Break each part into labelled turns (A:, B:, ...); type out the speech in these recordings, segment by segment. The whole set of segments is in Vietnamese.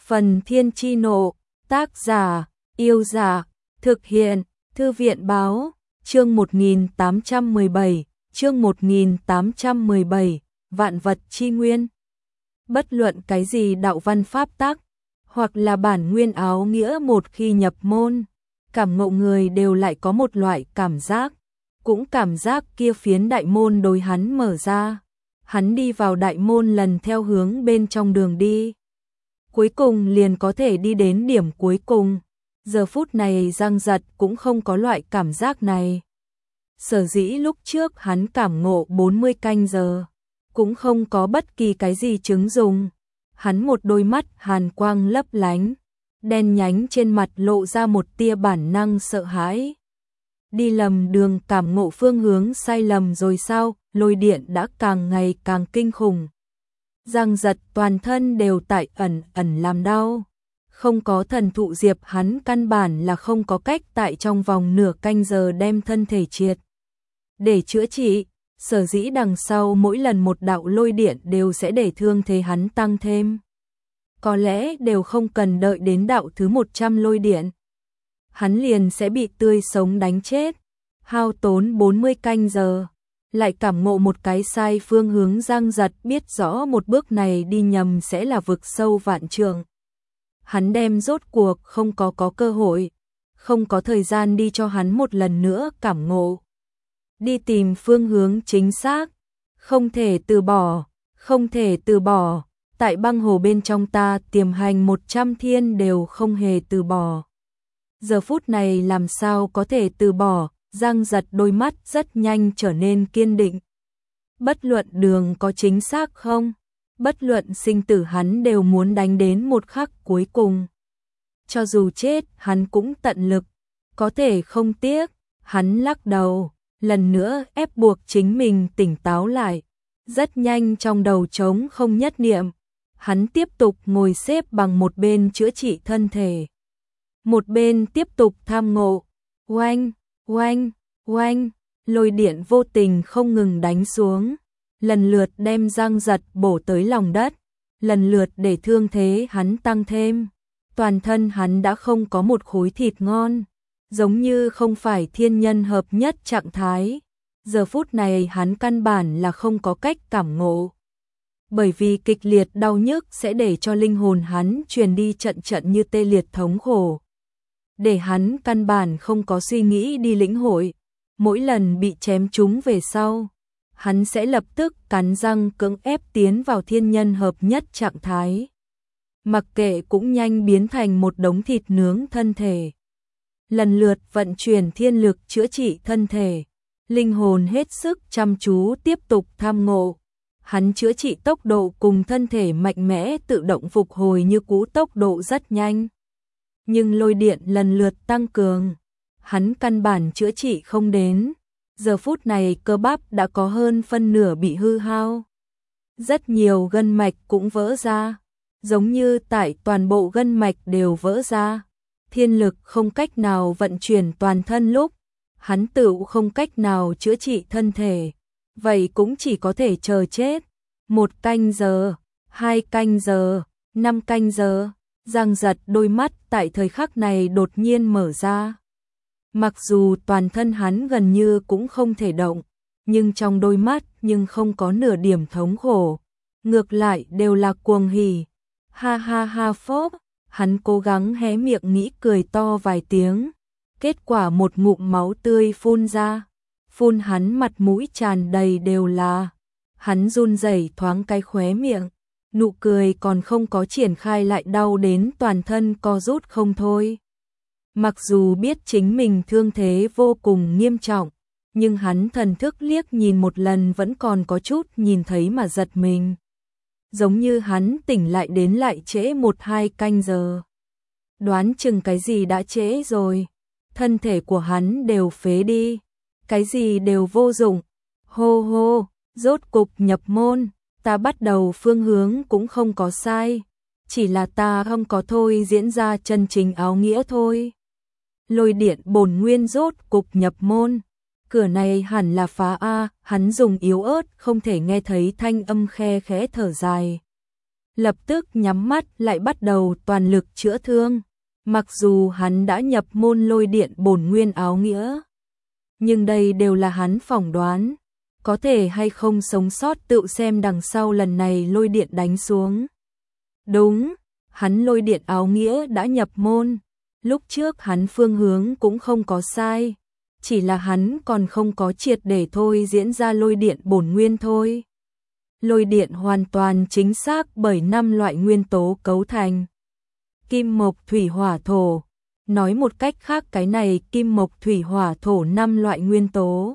A: Phần Thiên Chi Nộ, tác giả, Yêu Dạ, thực hiện, Thư viện Báo, chương 1817, Vạn vật chi nguyên. Bất luận cái gì đạo văn pháp tắc, hoặc là bản nguyên áo nghĩa, một khi nhập môn, cảm ngộ người đều lại có một loại cảm giác, cũng cảm giác kia phiến đại môn đối hắn mở ra. Hắn đi vào đại môn, lần theo hướng bên trong đường đi, cuối cùng liền có thể đi đến điểm cuối cùng. Giờ phút này Giang Giật cũng không có loại cảm giác này. Sở dĩ lúc trước hắn cảm ngộ 40 canh giờ, cũng không có bất kỳ cái gì chứng dùng. Hắn một đôi mắt hàn quang lấp lánh, đen nhánh trên mặt lộ ra một tia bản năng sợ hãi. Đi lầm đường, cảm ngộ phương hướng sai lầm rồi sao? Lôi điện đã càng ngày càng kinh khủng. Giang Giật toàn thân đều tại ẩn ẩn làm đau. Không có thần thụ diệp, hắn căn bản là không có cách tại trong vòng nửa canh giờ đem thân thể triệt để chữa trị. Sở dĩ đằng sau mỗi lần một đạo lôi điện đều sẽ để thương thế hắn tăng thêm. Có lẽ đều không cần đợi đến đạo thứ 100 lôi điện, hắn liền sẽ bị tươi sống đánh chết. Hao tốn 40 canh giờ, lại cảm ngộ một cái sai phương hướng. Giang Giật biết rõ một bước này đi nhầm sẽ là vực sâu vạn trượng. Hắn đem rốt cuộc không có cơ hội, không có thời gian đi cho hắn một lần nữa cảm ngộ. Đi tìm phương hướng chính xác, không thể từ bỏ, không thể từ bỏ. Tại băng hồ bên trong ta tiềm hành 100 thiên đều không hề từ bỏ. Giờ phút này làm sao có thể từ bỏ? Giang Giật đôi mắt rất nhanh trở nên kiên định. Bất luận đường có chính xác không, bất luận sinh tử, hắn đều muốn đánh đến một khắc cuối cùng. Cho dù chết, hắn cũng tận lực, có thể không tiếc. Hắn lắc đầu, lần nữa ép buộc chính mình tỉnh táo lại. Rất nhanh trong đầu trống không nhất niệm, hắn tiếp tục ngồi xếp bằng một bên chữa trị thân thể, một bên tiếp tục tham ngộ. Oanh, oanh, oanh, lôi điện vô tình không ngừng đánh xuống, lần lượt đem Giang Giật bổ tới lòng đất, lần lượt để thương thế hắn tăng thêm. Toàn thân hắn đã không có một khối thịt ngon, giống như không phải thiên nhân hợp nhất trạng thái. Giờ phút này hắn căn bản là không có cách cảm ngộ, bởi vì kịch liệt đau nhức sẽ để cho linh hồn hắn truyền đi trận trận như tê liệt thống khổ, để hắn căn bản không có suy nghĩ đi lĩnh hội. Mỗi lần bị chém trúng về sau, hắn sẽ lập tức cắn răng cưỡng ép tiến vào thiên nhân hợp nhất trạng thái. Mặc kệ cũng nhanh biến thành một đống thịt nướng thân thể. Lần lượt vận chuyển thiên lực chữa trị thân thể, linh hồn hết sức chăm chú tiếp tục tham ngộ. Hắn chữa trị tốc độ cùng thân thể mạnh mẽ tự động phục hồi như cũ, tốc độ rất nhanh. Nhưng lôi điện lần lượt tăng cường, hắn căn bản chữa trị không đến. Giờ phút này cơ bắp đã có hơn phân nửa bị hư hao. Rất nhiều gân mạch cũng vỡ ra, giống như tại toàn bộ gân mạch đều vỡ ra. Thiên lực không cách nào vận chuyển toàn thân lúc, hắn tự không cách nào chữa trị thân thể. Vậy cũng chỉ có thể chờ chết. 1 canh giờ, 2 canh giờ, 5 canh giờ. Giang Giật đôi mắt tại thời khắc này đột nhiên mở ra. Mặc dù toàn thân hắn gần như cũng không thể động, nhưng trong đôi mắt nhưng không có nửa điểm thống khổ, ngược lại đều là cuồng hỉ. Ha ha ha phốp, hắn cố gắng hé miệng nghĩ cười to vài tiếng, kết quả một ngụm máu tươi phun ra, phun hắn mặt mũi tràn đầy đều là. Hắn run rẩy thoáng cái khóe miệng, nụ cười còn không có triển khai lại đau đến toàn thân co rút không thôi. Mặc dù biết chính mình thương thế vô cùng nghiêm trọng, nhưng hắn thần thức liếc nhìn một lần vẫn còn có chút nhìn thấy mà giật mình. Giống như hắn tỉnh lại đến lại trễ 1-2 canh giờ. Đoán chừng cái gì đã trễ rồi. Thân thể của hắn đều phế đi, cái gì đều vô dụng. Hô hô, rốt cục nhập môn. Ta bắt đầu phương hướng cũng không có sai, chỉ là ta không có thôi diễn ra chân chính áo nghĩa thôi. Lôi điện bổn nguyên rốt cục nhập môn, cửa này hẳn là phá a. Hắn dùng yếu ớt không thể nghe thấy thanh âm khe khẽ thở dài. lập tức nhắm mắt lại bắt đầu toàn lực chữa thương. Mặc dù hắn đã nhập môn lôi điện bổn nguyên áo nghĩa, nhưng đây đều là hắn phỏng đoán, có thể hay không sống sót tự xem đằng sau lần này lôi điện đánh xuống. Đúng, hắn lôi điện áo nghĩa đã nhập môn, lúc trước hắn phương hướng cũng không có sai, chỉ là hắn còn không có triệt để thôi diễn ra lôi điện bổn nguyên thôi. Lôi điện hoàn toàn chính xác bởi 5 loại nguyên tố cấu thành. Kim mộc thủy hỏa thổ. Nói một cách khác cái này kim mộc thủy hỏa thổ 5 loại nguyên tố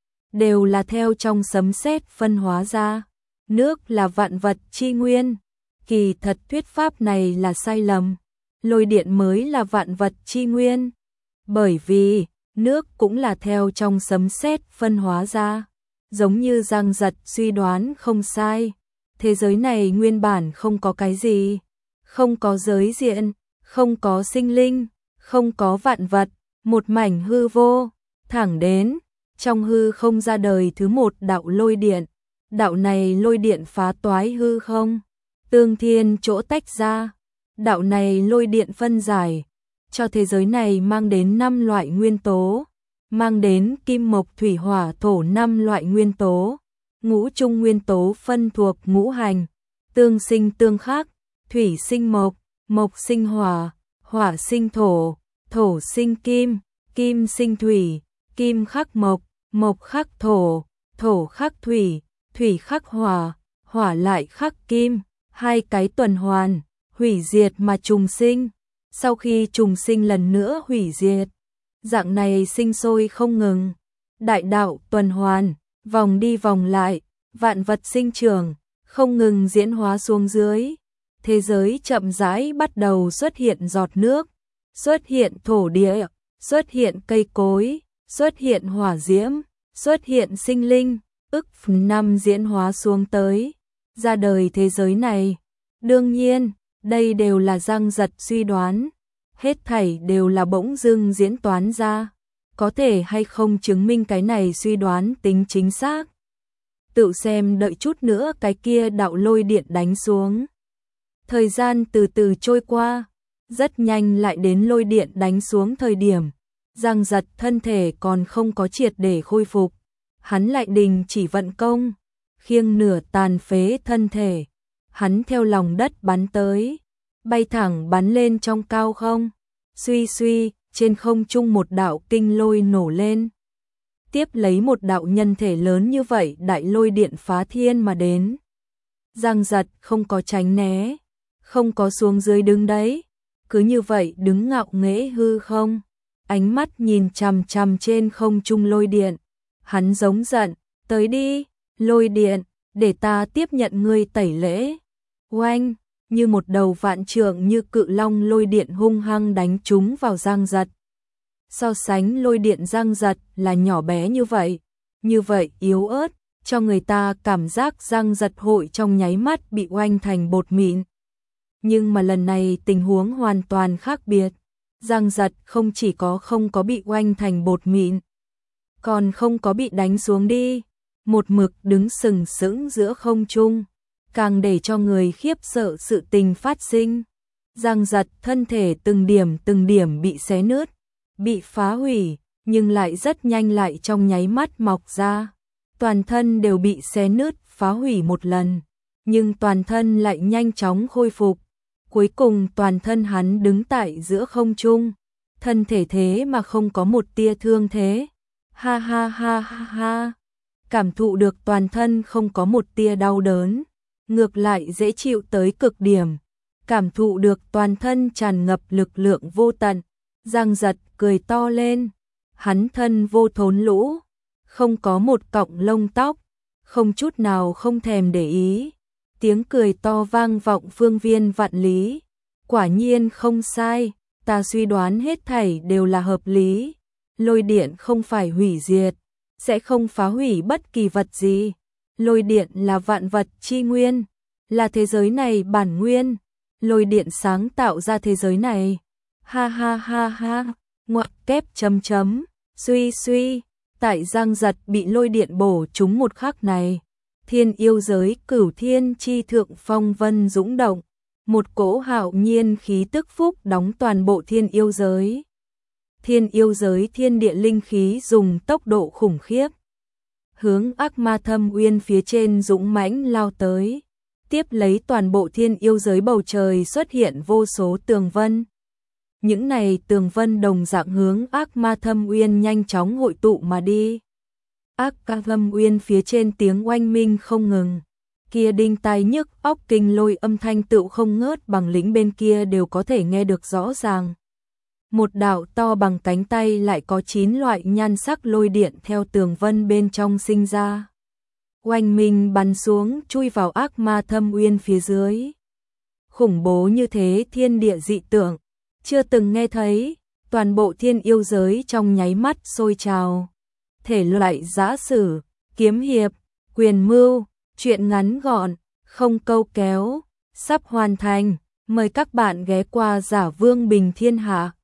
A: đều là theo trong sấm sét phân hóa ra. Nước là vạn vật chi nguyên. Kỳ thật thuyết pháp này là sai lầm. Lôi điện mới là vạn vật chi nguyên. Bởi vì nước cũng là theo trong sấm sét phân hóa ra. Giống như Giang Giật suy đoán không sai. Thế giới này nguyên bản không có cái gì. Không có giới diện, không có sinh linh, không có vạn vật, một mảnh hư vô, thẳng đến, trong hư không ra đời thứ một đạo lôi điện. Đạo này lôi điện phá toái hư không, tương thiên chỗ tách ra. Đạo này lôi điện phân giải, cho thế giới này mang đến 5 loại nguyên tố, mang đến kim mộc thủy hỏa thổ 5 loại nguyên tố. Ngũ trung nguyên tố phân thuộc ngũ hành, tương sinh tương khắc, thủy sinh mộc, mộc sinh hỏa, hỏa sinh thổ, thổ sinh kim, kim sinh thủy, kim khắc mộc, mộc khắc thổ, thổ khắc thủy, thủy khắc hỏa, hỏa lại khắc kim, hai cái tuần hoàn, hủy diệt mà trùng sinh. Sau khi trùng sinh lần nữa hủy diệt, dạng này sinh sôi không ngừng. Đại đạo tuần hoàn, vòng đi vòng lại, vạn vật sinh trưởng, không ngừng diễn hóa xuống dưới. Thế giới chậm rãi bắt đầu xuất hiện giọt nước, xuất hiện thổ địa, xuất hiện cây cối, xuất hiện hỏa diễm, xuất hiện sinh linh, ức năm diễn hóa xuống tới, ra đời thế giới này. Đương nhiên, đây đều là Giang Giật suy đoán, hết thảy đều là bỗng dưng diễn toán ra, có thể hay không chứng minh cái này suy đoán tính chính xác. Tự xem đợi chút nữa cái kia đạo lôi điện đánh xuống. Thời gian từ từ trôi qua, rất nhanh lại đến lôi điện đánh xuống thời điểm. Giang Giật thân thể còn không có triệt để khôi phục. Hắn lại đình chỉ vận công, khiêng nửa tàn phế thân thể. Hắn theo lòng đất bắn tới, bay thẳng bắn lên trong cao không. Suy suy, trên không trung một đạo kinh lôi nổ lên. Tiếp lấy một đạo nhân thể lớn như vậy đại lôi điện phá thiên mà đến. Giang Giật không có tránh né, không có xuống dưới đứng đấy, cứ như vậy đứng ngạo nghễ hư không, ánh mắt nhìn chằm chằm trên không trung lôi điện. Hắn giống giận, tới đi, lôi điện, để ta tiếp nhận ngươi tẩy lễ. Oanh, như một đầu vạn trượng như cự long lôi điện hung hăng đánh trúng vào Giang Giật. So sánh lôi điện Giang Giật là nhỏ bé như vậy yếu ớt, cho người ta cảm giác Giang Giật hội trong nháy mắt bị oanh thành bột mịn. Nhưng mà lần này tình huống hoàn toàn khác biệt. Giang Giật không chỉ không có bị oanh thành bột mịn, còn không có bị đánh xuống đi, một mực đứng sừng sững giữa không trung, càng để cho người khiếp sợ sự tình phát sinh. Giang Giật thân thể từng điểm bị xé nứt, bị phá hủy, nhưng lại rất nhanh lại trong nháy mắt mọc ra. Toàn thân đều bị xé nứt, phá hủy một lần, nhưng toàn thân lại nhanh chóng khôi phục. Cuối cùng toàn thân hắn đứng tại giữa không trung, thân thể thế mà không có một tia thương thế. Ha ha ha ha ha, cảm thụ được toàn thân không có một tia đau đớn, ngược lại dễ chịu tới cực điểm, cảm thụ được toàn thân tràn ngập lực lượng vô tận. Giang Giật cười to lên, hắn thân vô thốn lũ, không có một cọng lông tóc, không chút nào không thèm để ý. Tiếng cười to vang vọng phương viên vạn lý. Quả nhiên không sai, ta suy đoán hết thảy đều là hợp lý. Lôi điện không phải hủy diệt, sẽ không phá hủy bất kỳ vật gì. Lôi điện là vạn vật chi nguyên, là thế giới này bản nguyên. Lôi điện sáng tạo ra thế giới này. Ha ha ha ha, ngoặc kép chấm chấm, suy suy. Tại Giang Giật bị lôi điện bổ trúng một khắc này, Thiên yêu giới Cửu Thiên chi thượng phong vân dũng động, một cỗ hạo nhiên khí tức phúc đóng toàn bộ thiên yêu giới. Thiên yêu giới thiên địa linh khí dùng tốc độ khủng khiếp hướng Ác Ma Thâm Uyên phía trên dũng mãnh lao tới, tiếp lấy toàn bộ thiên yêu giới bầu trời xuất hiện vô số tường vân. Những này tường vân đồng dạng hướng Ác Ma Thâm Uyên nhanh chóng hội tụ mà đi. Ác Ma Thâm Uyên phía trên tiếng oanh minh không ngừng, kia đinh tai nhức óc kinh lôi âm thanh tựu không ngớt bằng lĩnh bên kia đều có thể nghe được rõ ràng. Một đạo to bằng cánh tay lại có 9 loại nhan sắc lôi điện theo tường vân bên trong sinh ra. Oanh minh bắn xuống chui vào Ác Ma Thâm Uyên phía dưới. Khủng bố như thế thiên địa dị tượng, chưa từng nghe thấy, toàn bộ thiên yêu giới trong nháy mắt sôi trào. Thể loại giã sử, kiếm hiệp, quyền mưu, truyện ngắn gọn, không câu kéo, sắp hoàn thành, mời các bạn ghé qua Giả Vương Bình Thiên Hạ.